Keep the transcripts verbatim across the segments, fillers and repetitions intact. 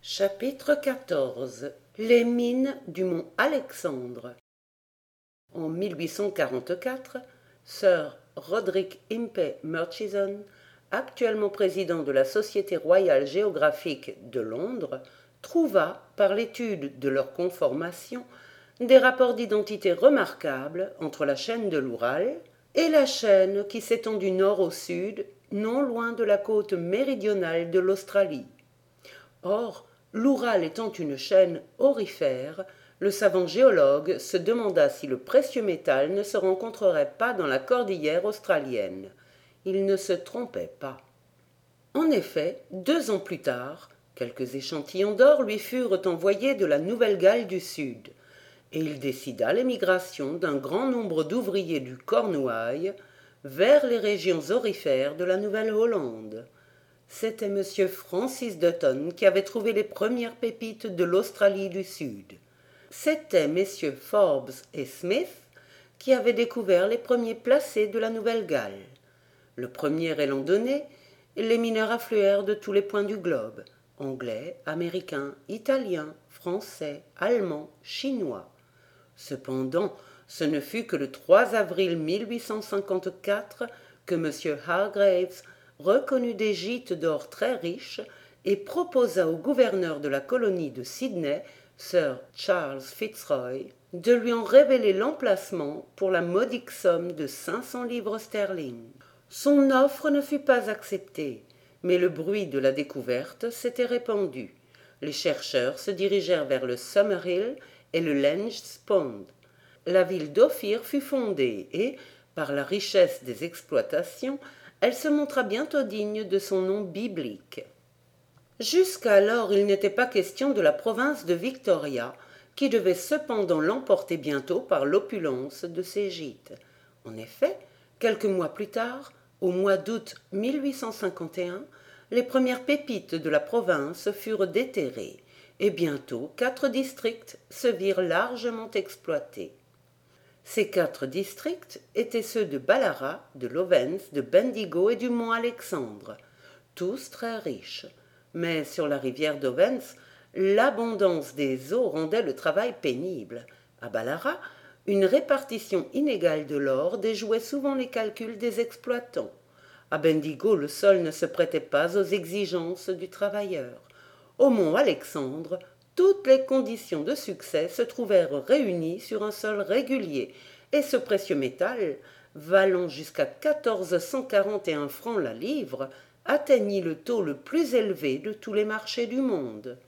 Chapitre quatorze. Les mines du mont Alexandre. En mille huit cent quarante-quatre, Sir Roderick Impey Murchison, actuellement président de la Société royale géographique de Londres, trouva, par l'étude de leur conformation, des rapports d'identité remarquables entre la chaîne de l'Oural et la chaîne qui s'étend du nord au sud, non loin de la côte méridionale de l'Australie. Or, l'Oural étant une chaîne aurifère, le savant géologue se demanda si le précieux métal ne se rencontrerait pas dans la cordillère australienne. Il ne se trompait pas. En effet, deux ans plus tard, quelques échantillons d'or lui furent envoyés de la Nouvelle-Galles du Sud, et il décida l'émigration d'un grand nombre d'ouvriers du Cornouailles vers les régions aurifères de la Nouvelle-Hollande. C'était M. Francis Dutton qui avait trouvé les premières pépites de l'Australie du Sud. C'étaient messieurs Forbes et Smith qui avaient découvert les premiers placés de la Nouvelle-Galles. Le premier élan donné, les mineurs affluèrent de tous les points du globe, anglais, américains, italiens, français, allemands, chinois. Cependant, ce ne fut que le trois avril mille huit cent cinquante-quatre que M. Hargreaves reconnut des gîtes d'or très riches et proposa au gouverneur de la colonie de Sydney, Sir Charles Fitzroy, de lui en révéler l'emplacement pour la modique somme de cinq cents livres sterling. Son offre ne fut pas acceptée, mais le bruit de la découverte s'était répandu. Les chercheurs se dirigèrent vers le Summerhill et le Langes Pond. La ville d'Ophir fut fondée et, par la richesse des exploitations, elle se montra bientôt digne de son nom biblique. Jusqu'alors, il n'était pas question de la province de Victoria, qui devait cependant l'emporter bientôt par l'opulence de ses gîtes. En effet, quelques mois plus tard, au mois d'août mille huit cent cinquante et un, les premières pépites de la province furent déterrées, et bientôt quatre districts se virent largement exploités. Ces quatre districts étaient ceux de Ballarat, de Lowens, de Bendigo et du mont Alexandre, tous très riches. Mais sur la rivière d'Owens, l'abondance des eaux rendait le travail pénible. À Ballarat, une répartition inégale de l'or déjouait souvent les calculs des exploitants. À Bendigo, le sol ne se prêtait pas aux exigences du travailleur. Au mont Alexandre, toutes les conditions de succès se trouvèrent réunies sur un sol régulier, et ce précieux métal, valant jusqu'à quatorze cent quarante et un francs la livre, atteignit le taux le plus élevé de tous les marchés du monde.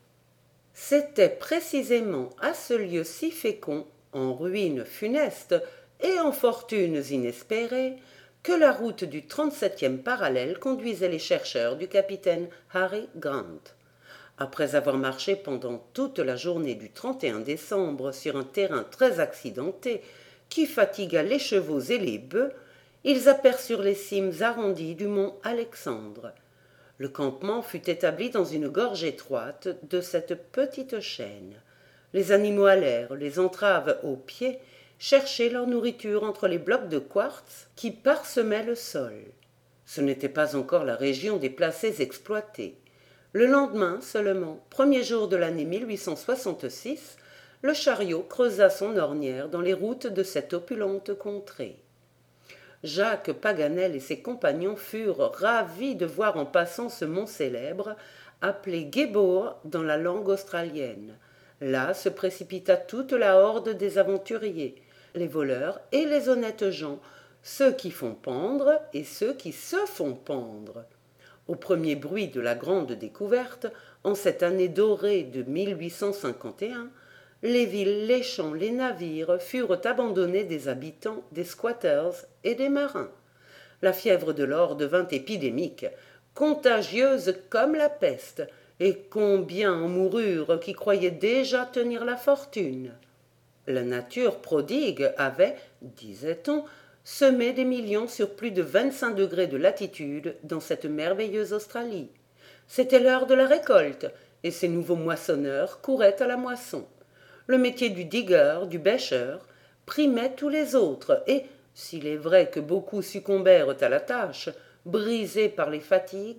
C'était précisément à ce lieu si fécond, en ruines funestes et en fortunes inespérées, que la route du trente-septième parallèle conduisait les chercheurs du capitaine Harry Grant. Après avoir marché pendant toute la journée du trente et un décembre sur un terrain très accidenté qui fatigua les chevaux et les bœufs, ils aperçurent les cimes arrondies du mont Alexandre. Le campement fut établi dans une gorge étroite de cette petite chaîne. Les animaux allèrent, les entraves aux pieds, chercher leur nourriture entre les blocs de quartz qui parsemaient le sol. Ce n'était pas encore la région des placés exploités. Le lendemain seulement, premier jour de l'année mille huit cent soixante-six, le chariot creusa son ornière dans les routes de cette opulente contrée. Jacques Paganel et ses compagnons furent ravis de voir en passant ce mont célèbre, appelé Guébor dans la langue australienne. Là se précipita toute la horde des aventuriers, les voleurs et les honnêtes gens, ceux qui font pendre et ceux qui se font pendre. Au premier bruit de la grande découverte, en cette année dorée de mille huit cent cinquante et un, les villes, les champs, les navires furent abandonnés des habitants, des squatters et des marins. La fièvre de l'or devint épidémique, contagieuse comme la peste, et combien en moururent qui croyaient déjà tenir la fortune. La nature prodigue avait, disait-on, semé des millions sur plus de vingt-cinq degrés de latitude dans cette merveilleuse Australie. C'était l'heure de la récolte, et ces nouveaux moissonneurs couraient à la moisson. Le métier du digger, du bêcheur, primait tous les autres, et, s'il est vrai que beaucoup succombèrent à la tâche, brisés par les fatigues,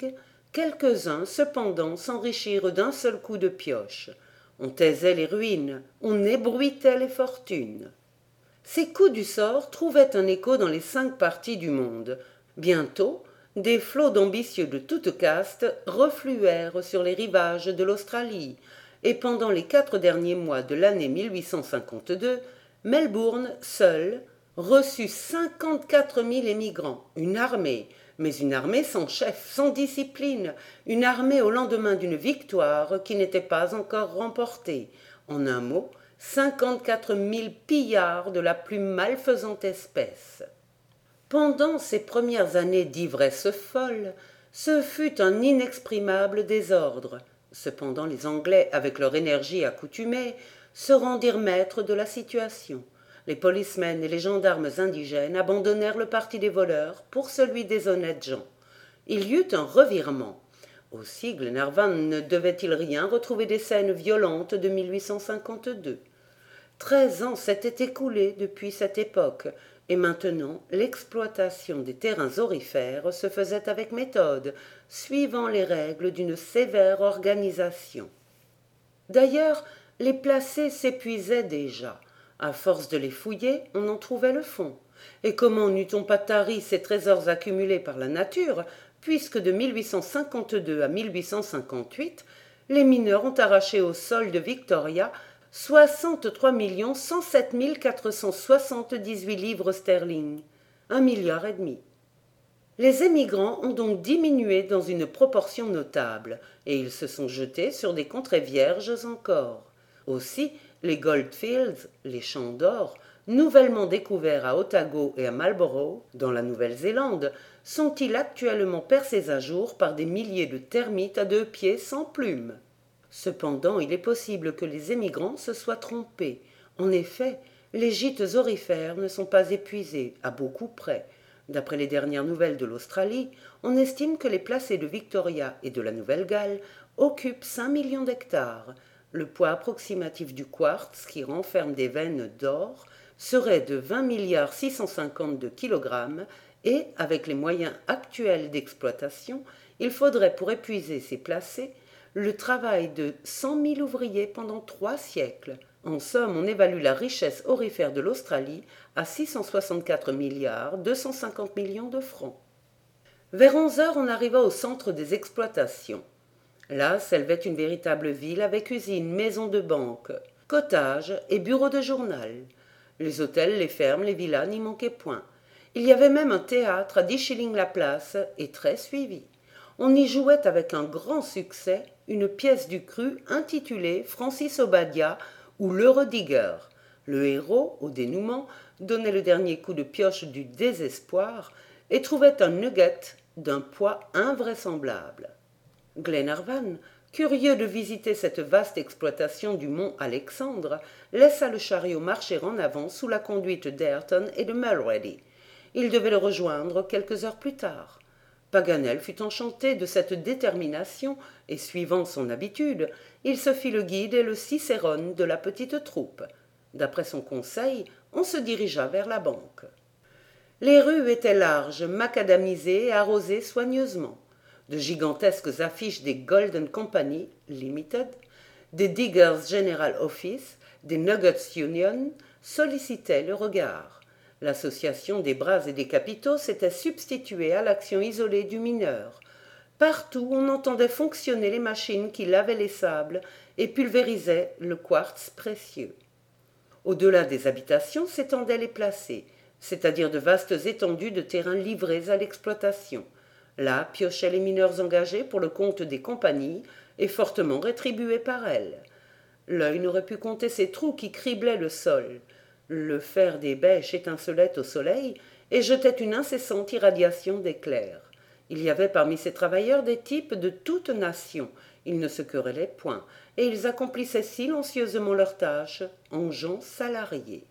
Quelques-uns, cependant, s'enrichirent d'un seul coup de pioche. On taisait les ruines, on ébruitait les fortunes. Ces coups du sort trouvaient un écho dans les cinq parties du monde. Bientôt, des flots d'ambitieux de toutes castes refluèrent sur les rivages de l'Australie, et pendant les quatre derniers mois de l'année mille huit cent cinquante-deux, Melbourne, seule, reçut cinquante-quatre mille émigrants, une armée, mais une armée sans chef, sans discipline, une armée au lendemain d'une victoire qui n'était pas encore remportée. En un mot, cinquante-quatre mille pillards de la plus malfaisante espèce. Pendant ces premières années d'ivresse folle, ce fut un inexprimable désordre. Cependant les Anglais, avec leur énergie accoutumée, se rendirent maîtres de la situation. Les policemen et les gendarmes indigènes abandonnèrent le parti des voleurs pour celui des honnêtes gens. Il y eut un revirement. Aussi Glenarvan ne devait-il rien retrouver des scènes violentes de mille huit cent cinquante-deux. Treize ans s'étaient écoulés depuis cette époque, et maintenant l'exploitation des terrains aurifères se faisait avec méthode, suivant les règles d'une sévère organisation. D'ailleurs, les placés s'épuisaient déjà. À force de les fouiller, on en trouvait le fond. Et comment n'eût-on pas tari ces trésors accumulés par la nature, puisque de mille huit cent cinquante-deux à mille huit cent cinquante-huit, les mineurs ont arraché au sol de Victoria soixante-trois millions cent sept mille quatre cent soixante-dix-huit livres sterling, un milliard et demi. Les émigrants ont donc diminué dans une proportion notable, et ils se sont jetés sur des contrées vierges encore. Aussi, les Goldfields, les champs d'or, nouvellement découverts à Otago et à Marlborough, dans la Nouvelle-Zélande, sont-ils actuellement percés à jour par des milliers de termites à deux pieds sans plumes. Cependant, il est possible que les émigrants se soient trompés. En effet, les gîtes aurifères ne sont pas épuisés, à beaucoup près. D'après les dernières nouvelles de l'Australie, on estime que les placés de Victoria et de la Nouvelle-Galles occupent cinq millions d'hectares. Le poids approximatif du quartz, qui renferme des veines d'or, serait de vingt milliards six cent cinquante-deux kilogrammes et, avec les moyens actuels d'exploitation, il faudrait pour épuiser ces placés le travail de cent mille ouvriers pendant trois siècles. En somme, on évalue la richesse aurifère de l'Australie à six cent soixante-quatre milliards deux cent cinquante millions de francs. Vers onze heures, on arriva au centre des exploitations. Là s'élevait une véritable ville avec usines, maisons de banque, cottages et bureaux de journal. Les hôtels, les fermes, les villas n'y manquaient point. Il y avait même un théâtre à dix shillings la place et très suivi. On y jouait avec un grand succès une pièce du Cru intitulée Francis Obadiah ou l'Heureux Digger. Le héros, au dénouement, donnait le dernier coup de pioche du désespoir et trouvait un nugget d'un poids invraisemblable. Glenarvan, curieux de visiter cette vaste exploitation du mont Alexandre, laissa le chariot marcher en avant sous la conduite d'Ayrton et de Mulrady. Il devait le rejoindre quelques heures plus tard. Paganel fut enchanté de cette détermination, et suivant son habitude, il se fit le guide et le cicérone de la petite troupe. D'après son conseil, on se dirigea vers la banque. Les rues étaient larges, macadamisées et arrosées soigneusement. De gigantesques affiches des Golden Company Limited, des Diggers General Office, des Nuggets Union sollicitaient le regard. L'association des bras et des capitaux s'était substituée à l'action isolée du mineur. Partout, on entendait fonctionner les machines qui lavaient les sables et pulvérisaient le quartz précieux. Au-delà des habitations s'étendaient les placés, c'est-à-dire de vastes étendues de terrains livrés à l'exploitation. Là piochaient les mineurs engagés pour le compte des compagnies et fortement rétribués par elles. L'œil n'aurait pu compter ces trous qui criblaient le sol. Le fer des bêches étincelait au soleil et jetait une incessante irradiation d'éclairs. Il y avait parmi ces travailleurs des types de toute nation. Ils ne se querellaient point, et ils accomplissaient silencieusement leurs tâches en gens salariés.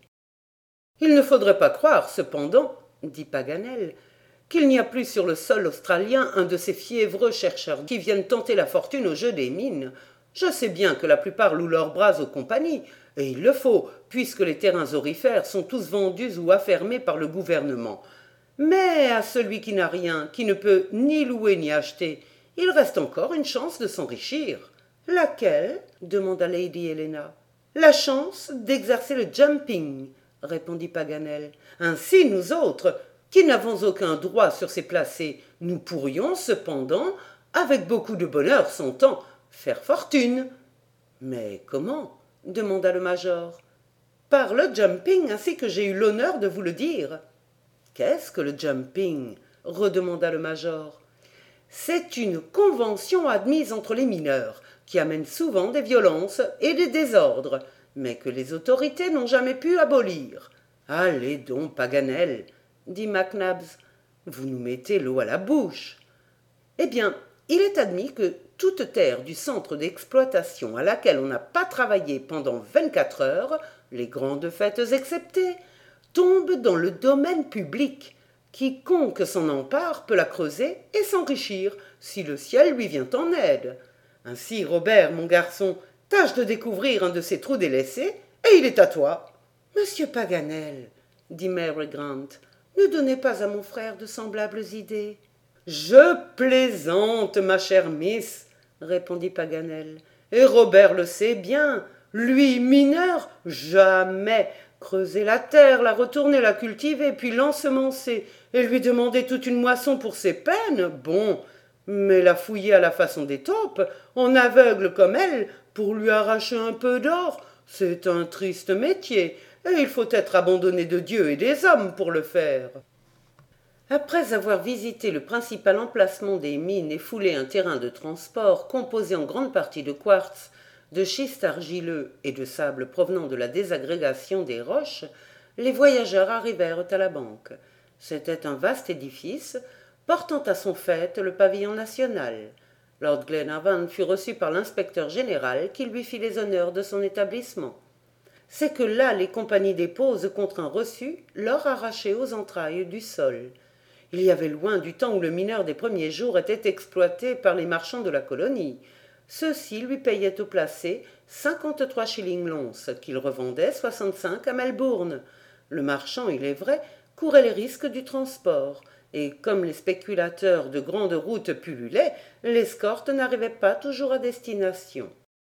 « Il ne faudrait pas croire, cependant, dit Paganel, qu'il n'y a plus sur le sol australien un de ces fiévreux chercheurs qui viennent tenter la fortune au jeu des mines. Je sais bien que la plupart louent leurs bras aux compagnies, et il le faut, puisque les terrains aurifères sont tous vendus ou affermés par le gouvernement. Mais à celui qui n'a rien, qui ne peut ni louer ni acheter, il reste encore une chance de s'enrichir. Laquelle? demanda Lady Helena. La chance d'exercer le jumping, répondit Paganel. Ainsi, nous autres, qui n'avons aucun droit sur ces placés, nous pourrions cependant, avec beaucoup de bonheur s'entend, faire fortune. Mais comment? demanda le major. Par le jumping, ainsi que j'ai eu l'honneur de vous le dire. Qu'est-ce que le jumping? redemanda le major. C'est une convention admise entre les mineurs, qui amène souvent des violences et des désordres, mais que les autorités n'ont jamais pu abolir. Allez donc, Paganel, dit Mac Nabbs, vous nous mettez l'eau à la bouche. Eh bien, il est admis que toute terre du centre d'exploitation à laquelle on n'a pas travaillé pendant vingt-quatre heures, les grandes fêtes exceptées, tombe dans le domaine public. Quiconque s'en empare peut la creuser et s'enrichir, si le ciel lui vient en aide. Ainsi, Robert, mon garçon, tâche de découvrir un de ces trous délaissés, et il est à toi. Monsieur Paganel, dit Mary Grant, ne donnez pas à mon frère de semblables idées. Je plaisante, ma chère miss, répondit Paganel, et Robert le sait bien. Lui, mineur, jamais creuser la terre, la retourner, la cultiver, puis l'ensemencer, et lui demander toute une moisson pour ses peines, bon, mais la fouiller à la façon des taupes, en aveugle comme elle, pour lui arracher un peu d'or, c'est un triste métier, et il faut être abandonné de Dieu et des hommes pour le faire. Après avoir visité le principal emplacement des mines et foulé un terrain de transport composé en grande partie de quartz, de schiste argileux et de sable provenant de la désagrégation des roches, les voyageurs arrivèrent à la banque. C'était un vaste édifice, portant à son faîte le pavillon national. Lord Glenarvan fut reçu par l'inspecteur général qui lui fit les honneurs de son établissement. C'est que là les compagnies déposent contre un reçu l'or arraché aux entrailles du sol. Il y avait loin du temps où le mineur des premiers jours était exploité par les marchands de la colonie. Ceux-ci lui payaient au placé cinquante-trois shillings l'once, qu'il revendait soixante-cinq à Melbourne. Le marchand, il est vrai, courait les risques du transport, et comme les spéculateurs de grandes routes pullulaient, l'escorte n'arrivait pas toujours à destination.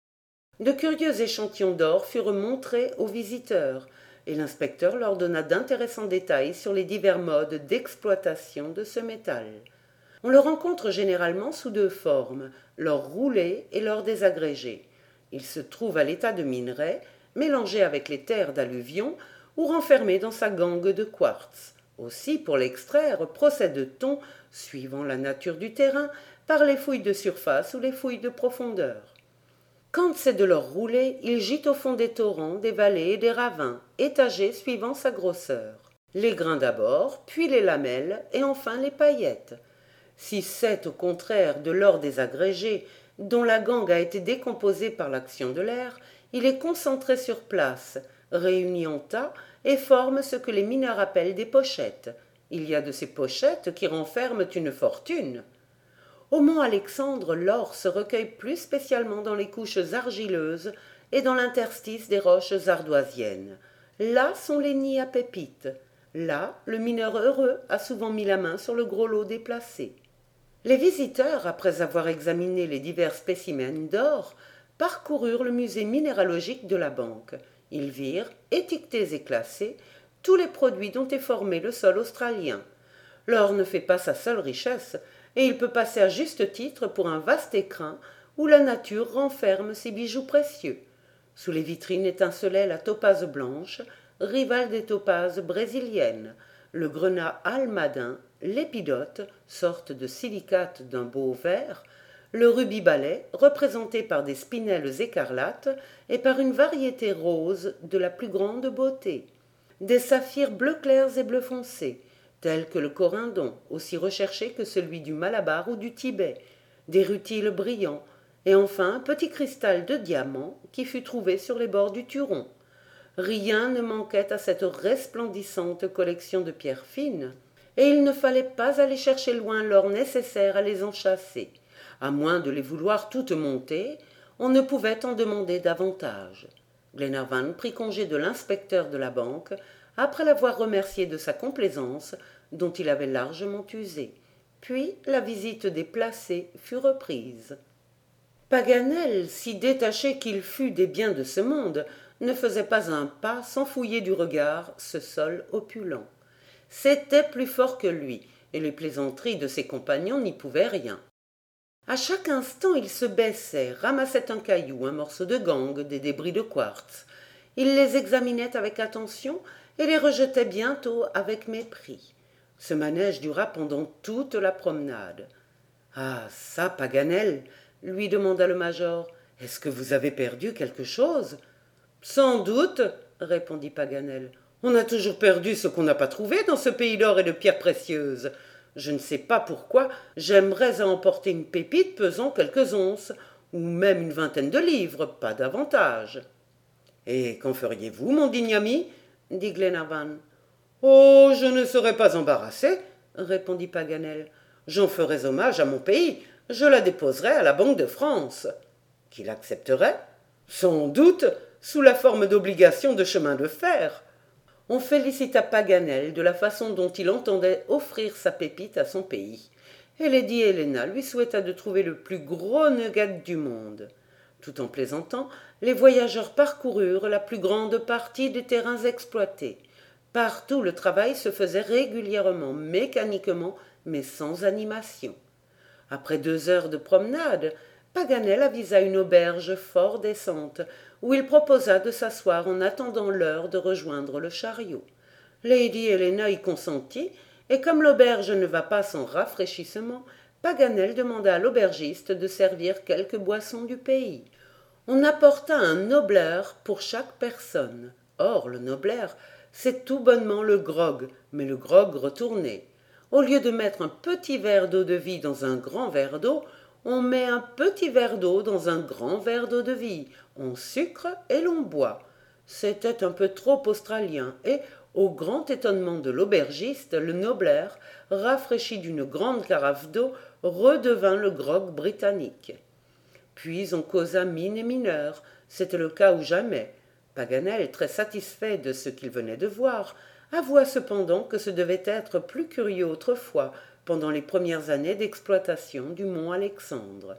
De curieux échantillons d'or furent montrés aux visiteurs, et l'inspecteur leur donna d'intéressants détails sur les divers modes d'exploitation de ce métal. On le rencontre généralement sous deux formes, l'or roulé et l'or désagrégé. Il se trouve à l'état de minerai, mélangé avec les terres d'alluvion ou renfermé dans sa gangue de quartz. Aussi, pour l'extraire, procède-t-on, suivant la nature du terrain, par les fouilles de surface ou les fouilles de profondeur. Quand c'est de l'or roulé, il gît au fond des torrents, des vallées et des ravins, étagés suivant sa grosseur. Les grains d'abord, puis les lamelles et enfin les paillettes. Si c'est au contraire de l'or désagrégé, dont la gangue a été décomposée par l'action de l'air, il est concentré sur place, réuni en tas, et forme ce que les mineurs appellent des pochettes. Il y a de ces pochettes qui renferment une fortune. Au mont Alexandre, l'or se recueille plus spécialement dans les couches argileuses et dans l'interstice des roches ardoisiennes. Là sont les nids à pépites. Là, le mineur heureux a souvent mis la main sur le gros lot déplacé. Les visiteurs, après avoir examiné les divers spécimens d'or, parcoururent le musée minéralogique de la banque. Ils virent, étiquetés et classés, tous les produits dont est formé le sol australien. L'or ne fait pas sa seule richesse, et il peut passer à juste titre pour un vaste écrin où la nature renferme ses bijoux précieux. Sous les vitrines étincelait la topaze blanche, rivale des topazes brésiliennes, le grenat almadin, l'épidote, sorte de silicate d'un beau vert, le rubis balai, représenté par des spinelles écarlates et par une variété rose de la plus grande beauté, des saphirs bleu clairs et bleu foncé, tels que le corindon, aussi recherché que celui du Malabar ou du Tibet, des rutiles brillants, et enfin un petit cristal de diamant qui fut trouvé sur les bords du Turon. Rien ne manquait à cette resplendissante collection de pierres fines, et il ne fallait pas aller chercher loin l'or nécessaire à les enchâsser. À moins de les vouloir toutes montées, on ne pouvait en demander davantage. Glenarvan prit congé de l'inspecteur de la banque, après l'avoir remercié de sa complaisance, dont il avait largement usé. Puis la visite des placés fut reprise. Paganel, si détaché qu'il fût des biens de ce monde, ne faisait pas un pas sans fouiller du regard ce sol opulent. C'était plus fort que lui, et les plaisanteries de ses compagnons n'y pouvaient rien. À chaque instant, il se baissait, ramassait un caillou, un morceau de gangue, des débris de quartz. Il les examinait avec attention et les rejetait bientôt avec mépris. Ce manège dura pendant toute la promenade. « Ah, ça, Paganel !» lui demanda le major. « Est-ce que vous avez perdu quelque chose ?»« Sans doute, » répondit Paganel. « On a toujours perdu ce qu'on n'a pas trouvé dans ce pays d'or et de pierres précieuses. Je ne sais pas pourquoi, j'aimerais à emporter une pépite pesant quelques onces, ou même une vingtaine de livres, pas davantage. »« Et qu'en feriez-vous, mon digne ami ?» dit Glenarvan. « Oh, je ne serais pas embarrassé, » répondit Paganel. « J'en ferais hommage à mon pays, je la déposerais à la Banque de France. » « Qui l'accepterait ? » ?»« Sans doute, sous la forme d'obligation de chemin de fer. » On félicita Paganel de la façon dont il entendait offrir sa pépite à son pays, et Lady Helena lui souhaita de trouver le plus gros nugget du monde. Tout en plaisantant, les voyageurs parcoururent la plus grande partie des terrains exploités. Partout le travail se faisait régulièrement, mécaniquement, mais sans animation. Après deux heures de promenade, Paganel avisa une auberge fort décente, où il proposa de s'asseoir en attendant l'heure de rejoindre le chariot. Lady Helena y consentit, et comme l'auberge ne va pas sans rafraîchissement, Paganel demanda à l'aubergiste de servir quelques boissons du pays. On apporta un nobler pour chaque personne. Or, le nobler, c'est tout bonnement le grog, mais le grog retourné. Au lieu de mettre un petit verre d'eau-de-vie dans un grand verre d'eau, on met un petit verre d'eau dans un grand verre d'eau-de-vie, on sucre et l'on boit. C'était un peu trop australien, et, au grand étonnement de l'aubergiste, le nobler, rafraîchi d'une grande carafe d'eau, redevint le grog britannique. Puis on causa mine et mineur, c'était le cas ou jamais. Paganel, très satisfait de ce qu'il venait de voir, avoua cependant que ce devait être plus curieux autrefois, pendant les premières années d'exploitation du mont Alexandre.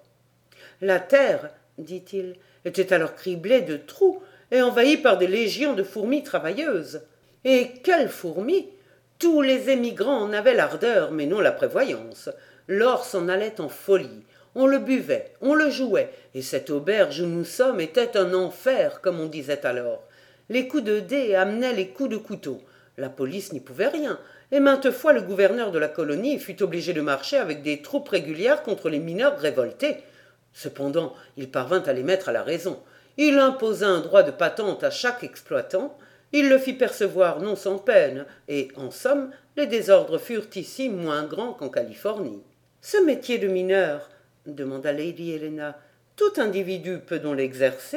La terre, dit-il, était alors criblée de trous et envahie par des légions de fourmis travailleuses. Et quelles fourmis! Tous les émigrants en avaient l'ardeur, mais non la prévoyance. L'or s'en allait en folie. On le buvait, on le jouait, et cette auberge où nous sommes était un enfer, comme on disait alors. Les coups de dés amenaient les coups de couteau. La police n'y pouvait rien, et maintes fois le gouverneur de la colonie fut obligé de marcher avec des troupes régulières contre les mineurs révoltés. Cependant, il parvint à les mettre à la raison. Il imposa un droit de patente à chaque exploitant, il le fit percevoir non sans peine, et, en somme, les désordres furent ici moins grands qu'en Californie. « Ce métier de mineur, demanda Lady Helena, tout individu peut donc l'exercer ? » ?»«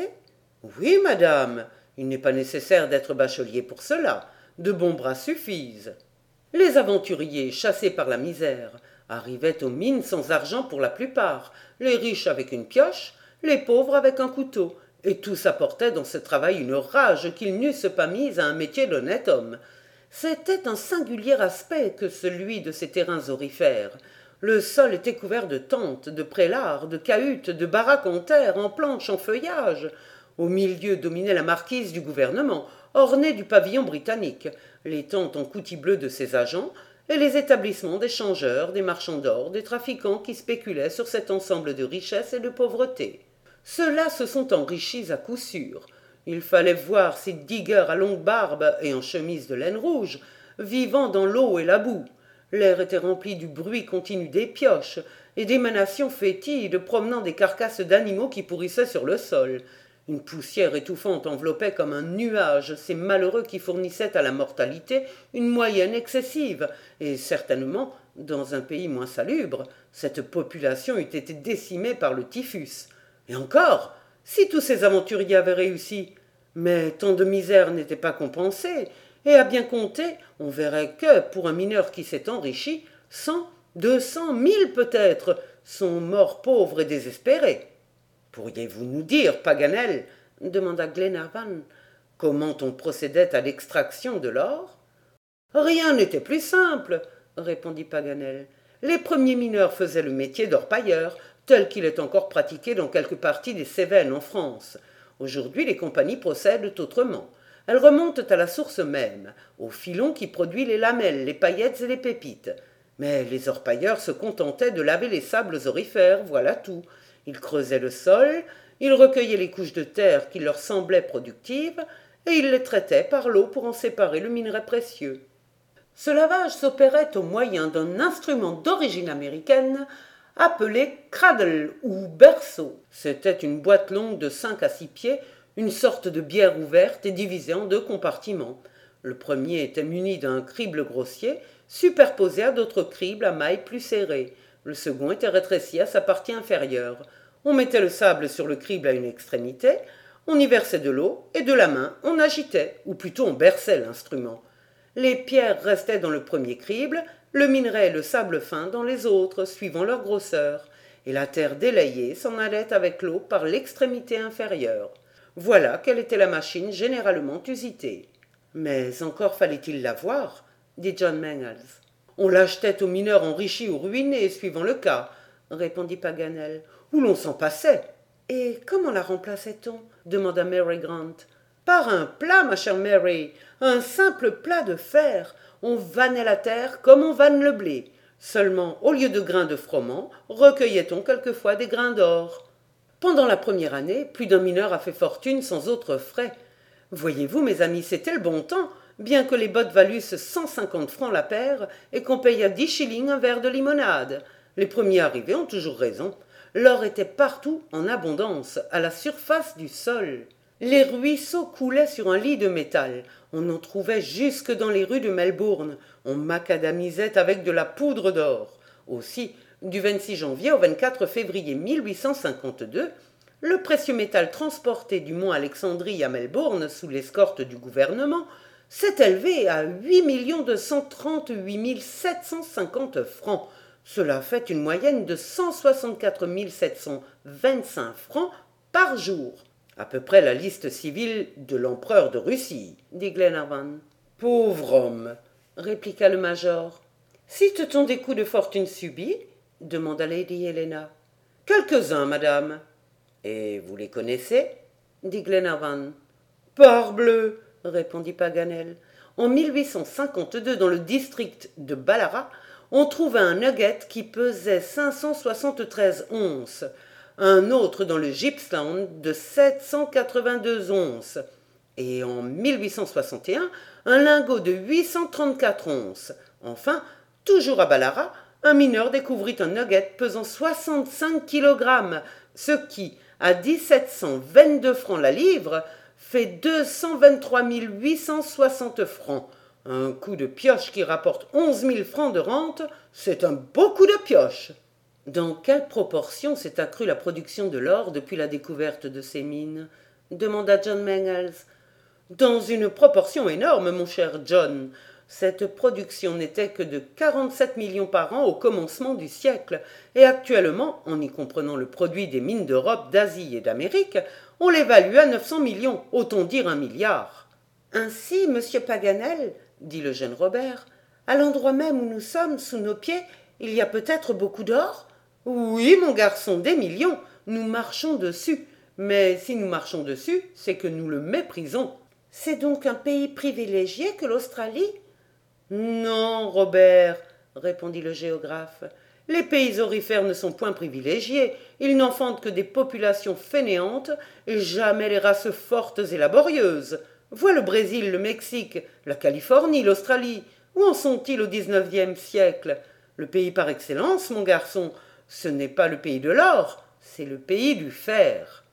Oui, madame, il n'est pas nécessaire d'être bachelier pour cela. De bons bras suffisent. » Les aventuriers, chassés par la misère, arrivaient aux mines sans argent pour la plupart, les riches avec une pioche, les pauvres avec un couteau, et tous apportaient dans ce travail une rage qu'ils n'eussent pas mise à un métier d'honnête homme. C'était un singulier aspect que celui de ces terrains aurifères. Le sol était couvert de tentes, de prélards, de cahutes, de baraques en terre, en planches, en feuillage. Au milieu dominait la marquise du gouvernement, ornée du pavillon britannique, les tentes en coutil bleu de ses agents, et les établissements des changeurs, des marchands d'or, des trafiquants qui spéculaient sur cet ensemble de richesses et de pauvreté. Ceux-là se sont enrichis à coup sûr. Il fallait voir ces digueurs à longue barbe et en chemise de laine rouge, vivant dans l'eau et la boue. L'air était rempli du bruit continu des pioches et d'émanations fétides promenant des carcasses d'animaux qui pourrissaient sur le sol. Une poussière étouffante enveloppait comme un nuage ces malheureux qui fournissaient à la mortalité une moyenne excessive, et certainement, dans un pays moins salubre, cette population eût été décimée par le typhus. Et encore, si tous ces aventuriers avaient réussi, mais tant de misère n'était pas compensée, et à bien compter, on verrait que, pour un mineur qui s'est enrichi, cent, deux cents, mille peut-être, sont morts pauvres et désespérés. Pourriez-vous nous dire, Paganel, demanda Glenarvan, comment on procédait à l'extraction de l'or ? Rien n'était plus simple, répondit Paganel. Les premiers mineurs faisaient le métier d'orpailleur, tel qu'il est encore pratiqué dans quelques parties des Cévennes en France. Aujourd'hui, les compagnies procèdent autrement. Elles remontent à la source même, au filon qui produit les lamelles, les paillettes et les pépites. Mais les orpailleurs se contentaient de laver les sables aurifères, voilà tout. Ils creusaient le sol, ils recueillaient les couches de terre qui leur semblaient productives, et ils les traitaient par l'eau pour en séparer le minerai précieux. Ce lavage s'opérait au moyen d'un instrument d'origine américaine appelé cradle ou berceau. C'était une boîte longue de cinq à six pieds, une sorte de bière ouverte et divisée en deux compartiments. Le premier était muni d'un crible grossier, superposé à d'autres cribles à mailles plus serrées. Le second était rétréci à sa partie inférieure. On mettait le sable sur le crible à une extrémité, on y versait de l'eau, et de la main on agitait, ou plutôt on berçait l'instrument. Les pierres restaient dans le premier crible, le minerai et le sable fin dans les autres, suivant leur grosseur, et la terre délayée s'en allait avec l'eau par l'extrémité inférieure. Voilà quelle était la machine généralement usitée. Mais encore fallait-il la voir, dit John Mangles. On l'achetait aux mineurs enrichis ou ruinés, suivant le cas, répondit Paganel, ou l'on s'en passait. Et comment la remplaçait-on demanda Mary Grant. Par un plat, ma chère Mary, un simple plat de fer. On vannait la terre comme on vanne le blé. Seulement, au lieu de grains de froment, recueillait-on quelquefois des grains d'or. Pendant la première année, plus d'un mineur a fait fortune sans autres frais. Voyez-vous, mes amis, c'était le bon temps, bien que les bottes valussent cent cinquante francs la paire et qu'on payât dix shillings un verre de limonade. Les premiers arrivés ont toujours raison. L'or était partout en abondance, à la surface du sol. Les ruisseaux coulaient sur un lit de métal. On en trouvait jusque dans les rues de Melbourne. On macadamisait avec de la poudre d'or. Aussi, du vingt-six janvier au vingt-quatre février mille huit cent cinquante-deux, le précieux métal transporté du mont Alexandrie à Melbourne sous l'escorte du gouvernement s'est élevé à huit millions deux cent trente-huit mille sept cent cinquante francs. Cela fait une moyenne de cent soixante-quatre mille sept cent vingt-cinq francs par jour. À peu près la liste civile de l'empereur de Russie, dit Glenarvan. Pauvre homme, répliqua le major. Cite-t-on des coups de fortune subis demanda Lady Helena. Quelques-uns, madame. Et vous les connaissez dit Glenarvan. Parbleu, répondit Paganel. En mille huit cent cinquante-deux, dans le district de Ballarat, on trouva un nugget qui pesait cinq cent soixante-treize onces, un autre dans le Gippsland de sept cent quatre-vingt-deux onces, et en mille huit cent soixante et un, un lingot de huit cent trente-quatre onces. Enfin, toujours à Ballarat, un mineur découvrit un nugget pesant soixante-cinq kilogrammes, ce qui, à dix-sept cent vingt-deux francs la livre, fait deux cent vingt-trois mille huit cent soixante francs. Un coup de pioche qui rapporte onze mille francs de rente, c'est un beau coup de pioche. Dans quelle proportion s'est accrue la production de l'or depuis la découverte de ces mines demanda John Mangles. Dans une proportion énorme, mon cher John. Cette production n'était que de quarante-sept millions par an au commencement du siècle, et actuellement, en y comprenant le produit des mines d'Europe, d'Asie et d'Amérique, on l'évalue à neuf cents millions, autant dire un milliard. Ainsi, monsieur Paganel, dit le jeune Robert, à l'endroit même où nous sommes, sous nos pieds, il y a peut-être beaucoup d'or? Oui, mon garçon, des millions. Nous marchons dessus. Mais si nous marchons dessus, c'est que nous le méprisons. C'est donc un pays privilégié que l'Australie? Non, Robert, répondit le géographe. Les pays aurifères ne sont point privilégiés. Ils n'enfantent que des populations fainéantes et jamais les races fortes et laborieuses. Vois le Brésil, le Mexique, la Californie, l'Australie. Où en sont-ils au dix-neuvième siècle? Le pays par excellence, mon garçon, ce n'est pas le pays de l'or, c'est le pays du fer.